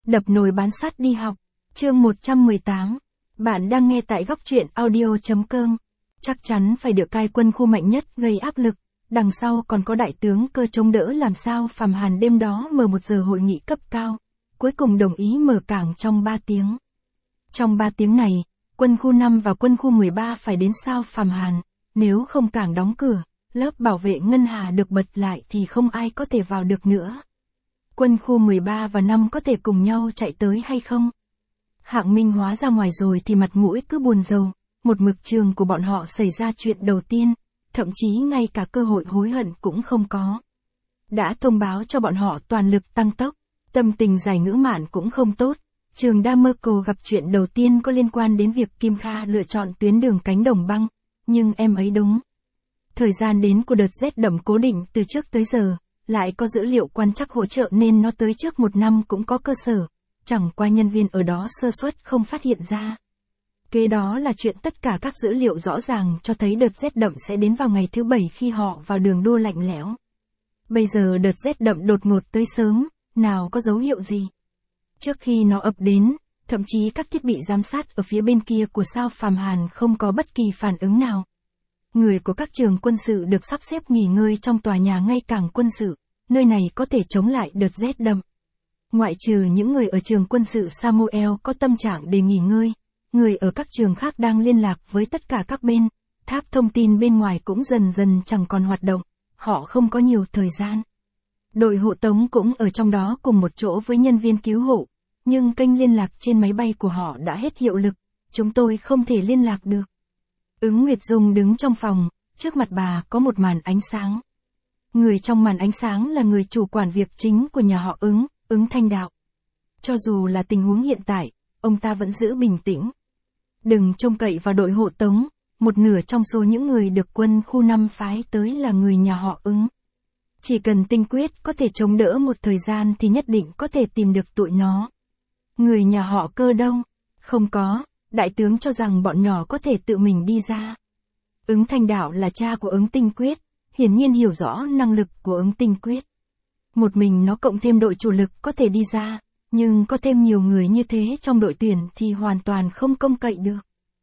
Đập nồi bán sắt đi học. Chương 118. Bạn đang nghe tại góc truyện audio.com. Chắc chắn phải được cai quân khu mạnh nhất gây áp lực. Đằng sau còn có đại tướng Cơ chống đỡ làm sao Phạm Hàn đêm đó mở 1 giờ hội nghị cấp cao. Cuối cùng đồng ý mở cảng trong 3 tiếng. Trong 3 tiếng này, quân khu 5 và quân khu 13 phải đến sao Phạm Hàn. Nếu không cảng đóng cửa, lớp bảo vệ ngân hà được bật lại thì không ai có thể vào được nữa. Quân khu 13 và 5 có thể cùng nhau chạy tới hay không? Hạng Minh hóa ra ngoài rồi thì mặt mũi cứ buồn rầu, một mực trường của bọn họ xảy ra chuyện đầu tiên, thậm chí ngay cả cơ hội hối hận cũng không có. Đã thông báo cho bọn họ toàn lực tăng tốc, tâm tình Giải Ngữ Mạn cũng không tốt, trường Damerco gặp chuyện đầu tiên có liên quan đến việc Kim Kha lựa chọn tuyến đường cánh đồng băng, nhưng em ấy đúng. Thời gian đến của đợt rét đậm cố định từ trước tới giờ, lại có dữ liệu quan trắc hỗ trợ nên nó tới trước 1 năm cũng có cơ sở, chẳng qua nhân viên ở đó sơ suất không phát hiện ra. Kế đó là chuyện tất cả các dữ liệu rõ ràng cho thấy đợt rét đậm sẽ đến vào ngày thứ 7 khi họ vào đường đua lạnh lẽo. Bây giờ đợt rét đậm đột ngột tới sớm, nào có dấu hiệu gì. Trước khi nó ập đến, thậm chí các thiết bị giám sát ở phía bên kia của sao Phạm Hàn không có bất kỳ phản ứng nào. Người của các trường quân sự được sắp xếp nghỉ ngơi trong tòa nhà ngay cảng quân sự, nơi này có thể chống lại đợt rét đậm. Ngoại trừ những người ở trường quân sự Samuel có tâm trạng để nghỉ ngơi, người ở các trường khác đang liên lạc với tất cả các bên, tháp thông tin bên ngoài cũng dần dần chẳng còn hoạt động, họ không có nhiều thời gian. Đội hộ tống cũng ở trong đó cùng một chỗ với nhân viên cứu hộ, nhưng kênh liên lạc trên máy bay của họ đã hết hiệu lực, chúng tôi không thể liên lạc được. Ứng Nguyệt Dung đứng trong phòng, trước mặt bà có một màn ánh sáng. Người trong màn ánh sáng là người chủ quản việc chính của nhà họ Ứng Thanh Đạo. Cho dù là tình huống hiện tại, ông ta vẫn giữ bình tĩnh. Đừng trông cậy vào đội hộ tống, 1/2 trong số những người được quân khu 5 phái tới là người nhà họ Ứng. Chỉ cần tinh quyết có thể chống đỡ một thời gian thì nhất định có thể tìm được tụi nó. Người nhà họ Cơ đâu? Không có, đại tướng cho rằng bọn nhỏ có thể tự mình đi ra. Ứng Thanh Đạo là cha của Ứng Tinh Quyết, hiển nhiên hiểu rõ năng lực của Ứng Tinh Quyết. Một mình nó cộng thêm đội chủ lực có thể đi ra, nhưng có thêm nhiều người như thế trong đội tuyển thì hoàn toàn không trông cậy được.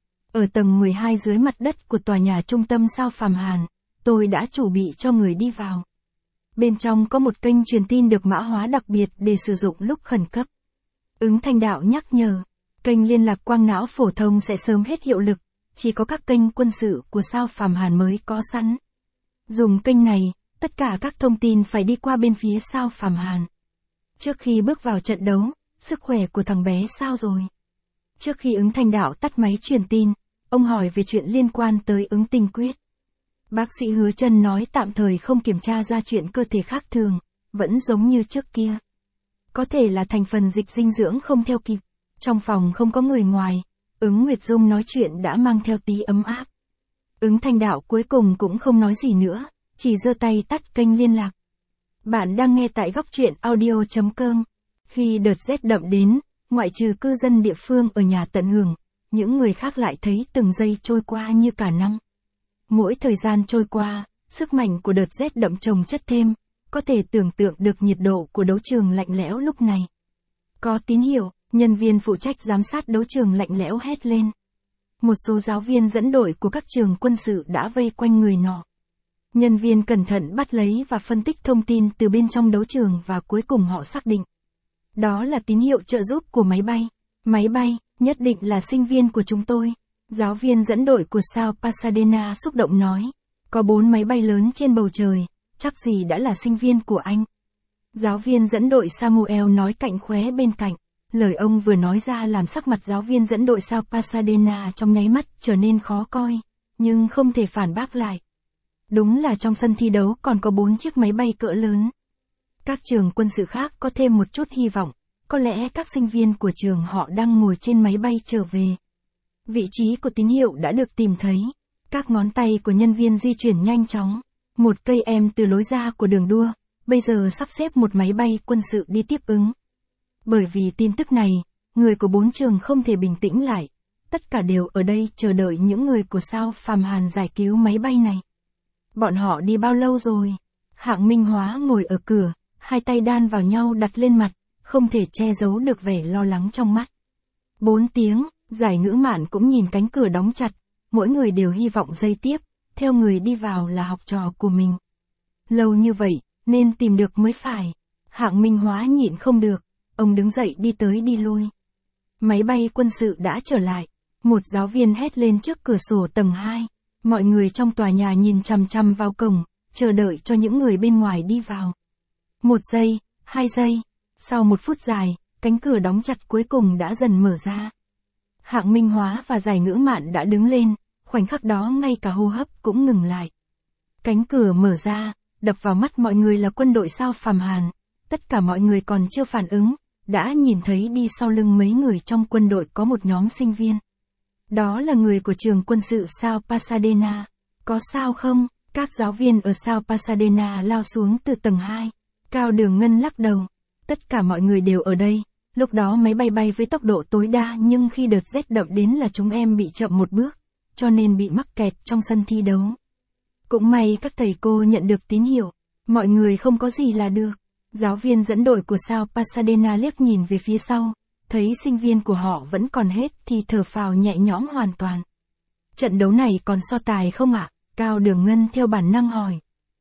Ở tầng 12 dưới mặt đất của tòa nhà trung tâm sao Phạm Hàn, tôi đã chuẩn bị cho người đi vào. Bên trong có một kênh truyền tin được mã hóa đặc biệt để sử dụng lúc khẩn cấp. Ứng Thanh Đạo nhắc nhở, kênh liên lạc quang não phổ thông sẽ sớm hết hiệu lực, chỉ có các kênh quân sự của sao Phạm Hàn mới có sẵn. Dùng kênh này, tất cả các thông tin phải đi qua bên phía sao Phạm Hàn. Trước khi bước vào trận đấu, sức khỏe của thằng bé sao rồi? Trước khi Ứng Thanh Đạo tắt máy truyền tin, ông hỏi về chuyện liên quan tới Ứng Tinh Quyết. Bác sĩ Hứa Chân nói tạm thời không kiểm tra ra chuyện cơ thể khác thường, vẫn giống như trước kia. Có thể là thành phần dịch dinh dưỡng không theo kịp. Trong phòng không có người ngoài, Ứng Nguyệt Dung nói chuyện đã mang theo tí ấm áp. Ứng Thanh Đạo cuối cùng cũng không nói gì nữa, chỉ giơ tay tắt kênh liên lạc. Bạn đang nghe tại góc truyện audio.com. Khi đợt rét đậm đến, ngoại trừ cư dân địa phương ở nhà tận hưởng, những người khác lại thấy từng giây trôi qua như cả năm. Mỗi thời gian trôi qua, sức mạnh của đợt rét đậm chồng chất thêm, có thể tưởng tượng được nhiệt độ của đấu trường lạnh lẽo lúc này. Có tín hiệu, nhân viên phụ trách giám sát đấu trường lạnh lẽo hét lên. Một số giáo viên dẫn đội của các trường quân sự đã vây quanh người nọ. Nhân viên cẩn thận bắt lấy và phân tích thông tin từ bên trong đấu trường và cuối cùng họ xác định. Đó là tín hiệu trợ giúp của máy bay. Máy bay, nhất định là sinh viên của chúng tôi. Giáo viên dẫn đội của sao Pasadena xúc động nói. Có 4 máy bay lớn trên bầu trời, chắc gì đã là sinh viên của anh. Giáo viên dẫn đội Samuel nói cạnh khóe bên cạnh. Lời ông vừa nói ra làm sắc mặt giáo viên dẫn đội sao Pasadena trong nháy mắt trở nên khó coi, nhưng không thể phản bác lại. Đúng là trong sân thi đấu còn có 4 chiếc máy bay cỡ lớn. Các trường quân sự khác có thêm một chút hy vọng, có lẽ các sinh viên của trường họ đang ngồi trên máy bay trở về. Vị trí của tín hiệu đã được tìm thấy. Các ngón tay của nhân viên di chuyển nhanh chóng. Một cây em từ lối ra của đường đua, bây giờ sắp xếp một máy bay quân sự đi tiếp ứng. Bởi vì tin tức này, người của 4 trường không thể bình tĩnh lại. Tất cả đều ở đây chờ đợi những người của sao Phạm Hàn giải cứu máy bay này. Bọn họ đi bao lâu rồi? Hạng Minh Hóa ngồi ở cửa, hai tay đan vào nhau đặt lên mặt, không thể che giấu được vẻ lo lắng trong mắt. 4 tiếng, Giải Ngữ Mạn cũng nhìn cánh cửa đóng chặt, mỗi người đều hy vọng giây tiếp, theo người đi vào là học trò của mình. Lâu như vậy, nên tìm được mới phải. Hạng Minh Hóa nhịn không được, ông đứng dậy đi tới đi lui. Máy bay quân sự đã trở lại, một giáo viên hét lên trước cửa sổ tầng 2. Mọi người trong tòa nhà nhìn chằm chằm vào cổng, chờ đợi cho những người bên ngoài đi vào. 1 giây, 2 giây, sau 1 phút dài, cánh cửa đóng chặt cuối cùng đã dần mở ra. Hạng Minh Hóa và Giải Ngữ Mạn đã đứng lên, khoảnh khắc đó ngay cả hô hấp cũng ngừng lại. Cánh cửa mở ra, đập vào mắt mọi người là quân đội sao Phàm Hàn. Tất cả mọi người còn chưa phản ứng, đã nhìn thấy đi sau lưng mấy người trong quân đội có một nhóm sinh viên. Đó là người của trường quân sự sao Pasadena. Có sao không? Các giáo viên ở sao Pasadena lao xuống từ tầng 2. Cao Đường Ngân lắc đầu. Tất cả mọi người đều ở đây. Lúc đó máy bay bay với tốc độ tối đa nhưng khi đợt rét đậm đến là chúng em bị chậm một bước, cho nên bị mắc kẹt trong sân thi đấu. Cũng may các thầy cô nhận được tín hiệu. Mọi người không có gì là được. Giáo viên dẫn đội của sao Pasadena liếc nhìn về phía sau, thấy sinh viên của họ vẫn còn hết thì thở phào nhẹ nhõm hoàn toàn. Trận đấu này còn so tài không ạ? Cao Đường Ngân theo bản năng hỏi.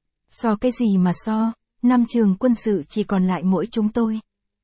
So cái gì mà so, 5 trường quân sự chỉ còn lại mỗi chúng tôi.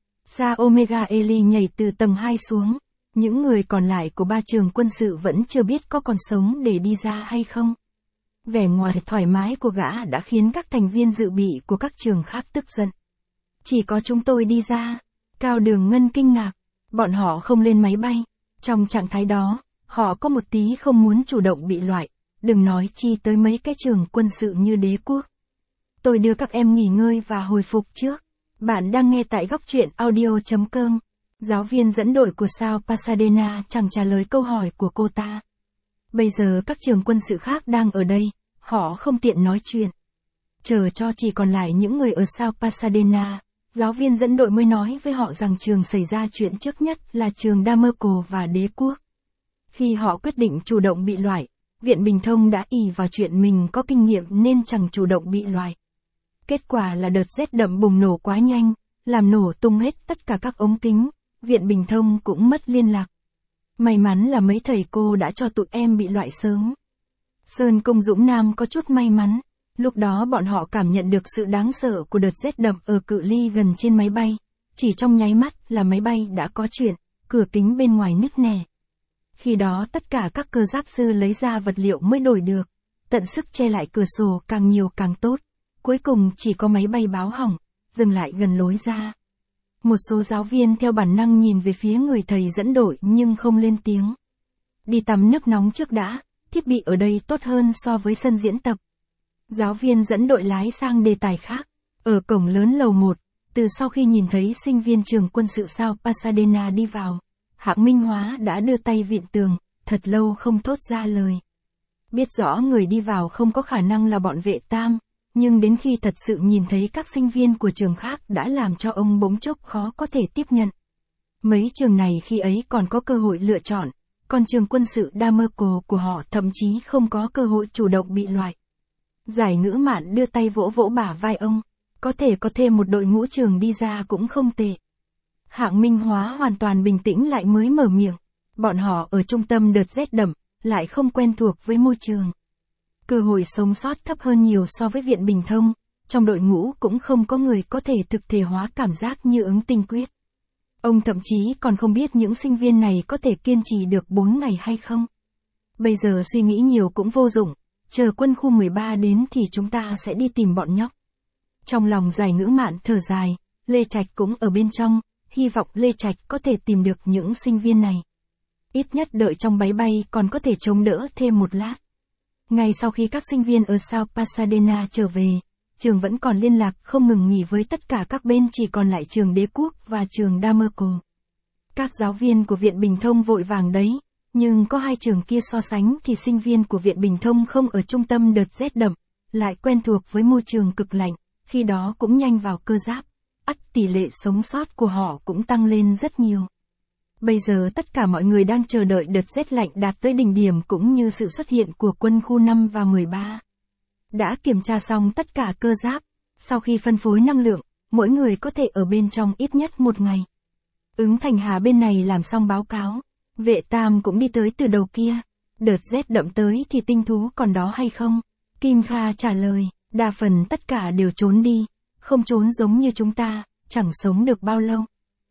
Sa Omega Eli nhảy từ tầng 2 xuống, những người còn lại của 3 trường quân sự vẫn chưa biết có còn sống để đi ra hay không. Vẻ ngoài thoải mái của gã đã khiến các thành viên dự bị của các trường khác tức giận. Chỉ có chúng tôi đi ra. Cao Đường Ngân kinh ngạc. Bọn họ không lên máy bay. Trong trạng thái đó, họ có một tí không muốn chủ động bị loại. Đừng nói chi tới mấy cái trường quân sự như Đế Quốc. Tôi đưa các em nghỉ ngơi và hồi phục trước. Bạn đang nghe tại góc truyện audio.com. Giáo viên dẫn đội của sao Pasadena chẳng trả lời câu hỏi của cô ta. Bây giờ các trường quân sự khác đang ở đây, họ không tiện nói chuyện. Chờ cho chỉ còn lại những người ở sao Pasadena, giáo viên dẫn đội mới nói với họ rằng trường xảy ra chuyện trước nhất là trường Damerco và Đế Quốc. Khi họ quyết định chủ động bị loại, Viện Bình Thông đã ỷ vào chuyện mình có kinh nghiệm nên chẳng chủ động bị loại. Kết quả là đợt rét đậm bùng nổ quá nhanh, làm nổ tung hết tất cả các ống kính, Viện Bình Thông cũng mất liên lạc. May mắn là mấy thầy cô đã cho tụi em bị loại sớm. Sơn Công Dũng Nam có chút may mắn, lúc đó bọn họ cảm nhận được sự đáng sợ của đợt rét đậm ở cự ly gần trên máy bay, chỉ trong nháy mắt là máy bay đã có chuyện, cửa kính bên ngoài nứt nẻ. Khi đó tất cả các cơ giáp sư lấy ra vật liệu mới đổi được, tận sức che lại cửa sổ càng nhiều càng tốt, cuối cùng chỉ có máy bay báo hỏng, dừng lại gần lối ra. Một số giáo viên theo bản năng nhìn về phía người thầy dẫn đội nhưng không lên tiếng. Đi tắm nước nóng trước đã, thiết bị ở đây tốt hơn so với sân diễn tập. Giáo viên dẫn đội lái sang đề tài khác. Ở cổng lớn lầu 1, từ sau khi nhìn thấy sinh viên trường quân sự sao Pasadena đi vào, Hạng Minh Hóa đã đưa tay vịn tường, thật lâu không thốt ra lời. Biết rõ người đi vào không có khả năng là bọn vệ tam, nhưng đến khi thật sự nhìn thấy các sinh viên của trường khác đã làm cho ông bỗng chốc khó có thể tiếp nhận. Mấy trường này khi ấy còn có cơ hội lựa chọn, còn trường quân sự Damerco của họ thậm chí không có cơ hội chủ động bị loại. Giải Ngữ Mạn đưa tay vỗ vỗ bả vai ông, có thể có thêm một đội ngũ trường đi ra cũng không tệ. Hạng Minh Hóa hoàn toàn bình tĩnh lại mới mở miệng, bọn họ ở trung tâm đợt rét đậm, lại không quen thuộc với môi trường. Cơ hội sống sót thấp hơn nhiều so với Viện Bình Thông, trong đội ngũ cũng không có người có thể thực thể hóa cảm giác như ứng tinh quyết. Ông thậm chí còn không biết những sinh viên này có thể kiên trì được 4 ngày hay không. Bây giờ suy nghĩ nhiều cũng vô dụng, chờ quân khu 13 đến thì chúng ta sẽ đi tìm bọn nhóc. Trong lòng Giải Ngữ Mạn thở dài, Lê Trạch cũng ở bên trong, hy vọng Lê Trạch có thể tìm được những sinh viên này. Ít nhất đợi trong máy bay còn có thể chống đỡ thêm một lát. Ngay sau khi các sinh viên ở sao Pasadena trở về, trường vẫn còn liên lạc không ngừng nghỉ với tất cả các bên, chỉ còn lại trường Đế Quốc và trường Damerco. Các giáo viên của Viện Bình Thông vội vàng đấy, nhưng có hai trường kia so sánh thì sinh viên của Viện Bình Thông không ở trung tâm đợt rét đậm, lại quen thuộc với môi trường cực lạnh, khi đó cũng nhanh vào cơ giáp, ắt tỷ lệ sống sót của họ cũng tăng lên rất nhiều. Bây giờ tất cả mọi người đang chờ đợi đợt rét lạnh đạt tới đỉnh điểm cũng như sự xuất hiện của quân khu 5 và 13. Đã kiểm tra xong tất cả cơ giáp, sau khi phân phối năng lượng, mỗi người có thể ở bên trong ít nhất một ngày. Ứng Thành Hà bên này làm xong báo cáo, Vệ Tam cũng đi tới từ đầu kia. Đợt rét đậm tới thì tinh thú còn đó hay không? Kim Kha trả lời, đa phần tất cả đều trốn đi, không trốn giống như chúng ta, chẳng sống được bao lâu.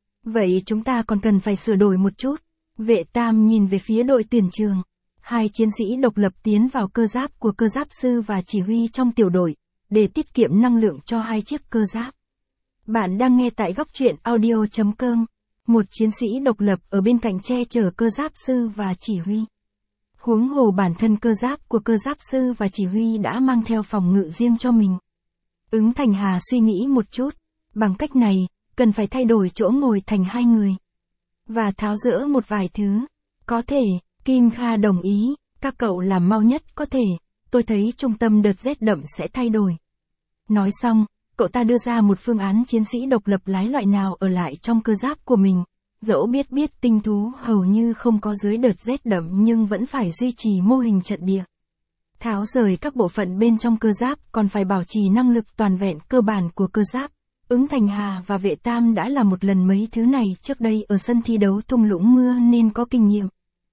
Vậy chúng ta còn cần phải sửa đổi một chút. Vệ Tam nhìn về phía đội tuyển trường. 2 chiến sĩ độc lập tiến vào cơ giáp của cơ giáp sư và chỉ huy trong tiểu đội, để tiết kiệm năng lượng cho 2 chiếc cơ giáp. Bạn đang nghe tại góc truyện audio.com. Một chiến sĩ độc lập ở bên cạnh che chở cơ giáp sư và chỉ huy. Huống hồ bản thân cơ giáp của cơ giáp sư và chỉ huy đã mang theo phòng ngự riêng cho mình. Ứng Thành Hà suy nghĩ một chút, bằng cách này, cần phải thay đổi chỗ ngồi thành 2 người. Và tháo dỡ một vài thứ. Có thể, Kim Kha đồng ý, các cậu làm mau nhất có thể, tôi thấy trung tâm đợt rét đậm sẽ thay đổi. Nói xong, cậu ta đưa ra một phương án chiến sĩ độc lập lái loại nào ở lại trong cơ giáp của mình. Dẫu biết tinh thú hầu như không có dưới đợt rét đậm nhưng vẫn phải duy trì mô hình trận địa. Tháo rời các bộ phận bên trong cơ giáp còn phải bảo trì năng lực toàn vẹn cơ bản của cơ giáp. Ứng Thành Hà và Vệ Tam đã làm một lần mấy thứ này trước đây ở sân thi đấu thung lũng mưa nên có kinh nghiệm.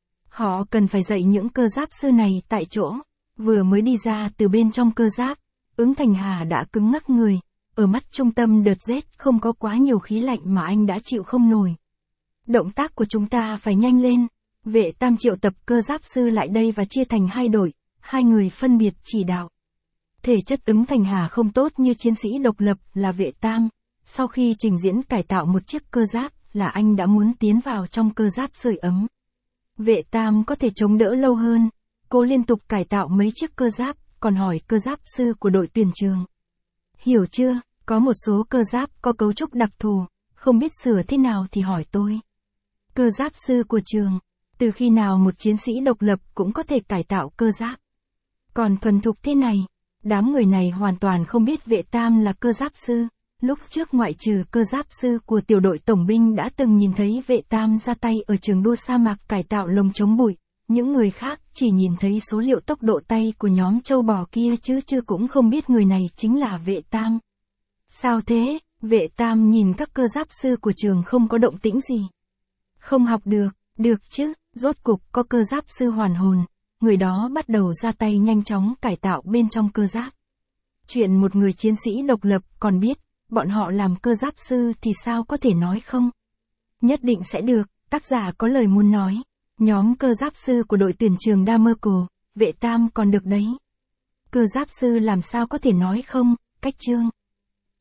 Họ cần phải dạy những cơ giáp sư này tại chỗ. Vừa mới đi ra từ bên trong cơ giáp, Ứng Thành Hà đã cứng ngắc người. Ở mắt trung tâm đợt rét không có quá nhiều khí lạnh mà anh đã chịu không nổi. Động tác của chúng ta phải nhanh lên. Vệ Tam triệu tập cơ giáp sư lại đây và chia thành 2 đội, 2 người phân biệt chỉ đạo. Thể chất Ứng Thành Hà không tốt như chiến sĩ độc lập là Vệ Tam. Sau khi trình diễn cải tạo một chiếc cơ giáp là anh đã muốn tiến vào trong cơ giáp sưởi ấm. Vệ Tam có thể chống đỡ lâu hơn. Cô liên tục cải tạo mấy chiếc cơ giáp, còn hỏi cơ giáp sư của đội tuyển trường. Hiểu chưa, có một số cơ giáp có cấu trúc đặc thù, không biết sửa thế nào thì hỏi tôi. Cơ giáp sư của trường, từ khi nào một chiến sĩ độc lập cũng có thể cải tạo cơ giáp. Còn thuần thục thế này, đám người này hoàn toàn không biết Vệ Tam là cơ giáp sư. Lúc trước ngoại trừ cơ giáp sư của tiểu đội tổng binh đã từng nhìn thấy Vệ Tam ra tay ở trường đua sa mạc cải tạo lồng chống bụi, những người khác chỉ nhìn thấy số liệu tốc độ tay của nhóm châu bò kia chứ cũng không biết người này chính là Vệ Tam. Sao thế? Vệ Tam nhìn các cơ giáp sư của trường không có động tĩnh gì. Không học được chứ, rốt cục có cơ giáp sư hoàn hồn, người đó bắt đầu ra tay nhanh chóng cải tạo bên trong cơ giáp. Chuyện một người chiến sĩ độc lập còn biết, bọn họ làm cơ giáp sư thì sao có thể nói không? Nhất định sẽ được, tác giả có lời muốn nói. Nhóm cơ giáp sư của đội tuyển trường Damerco, Vệ Tam còn được đấy. Cơ giáp sư làm sao có thể nói không, cách chương.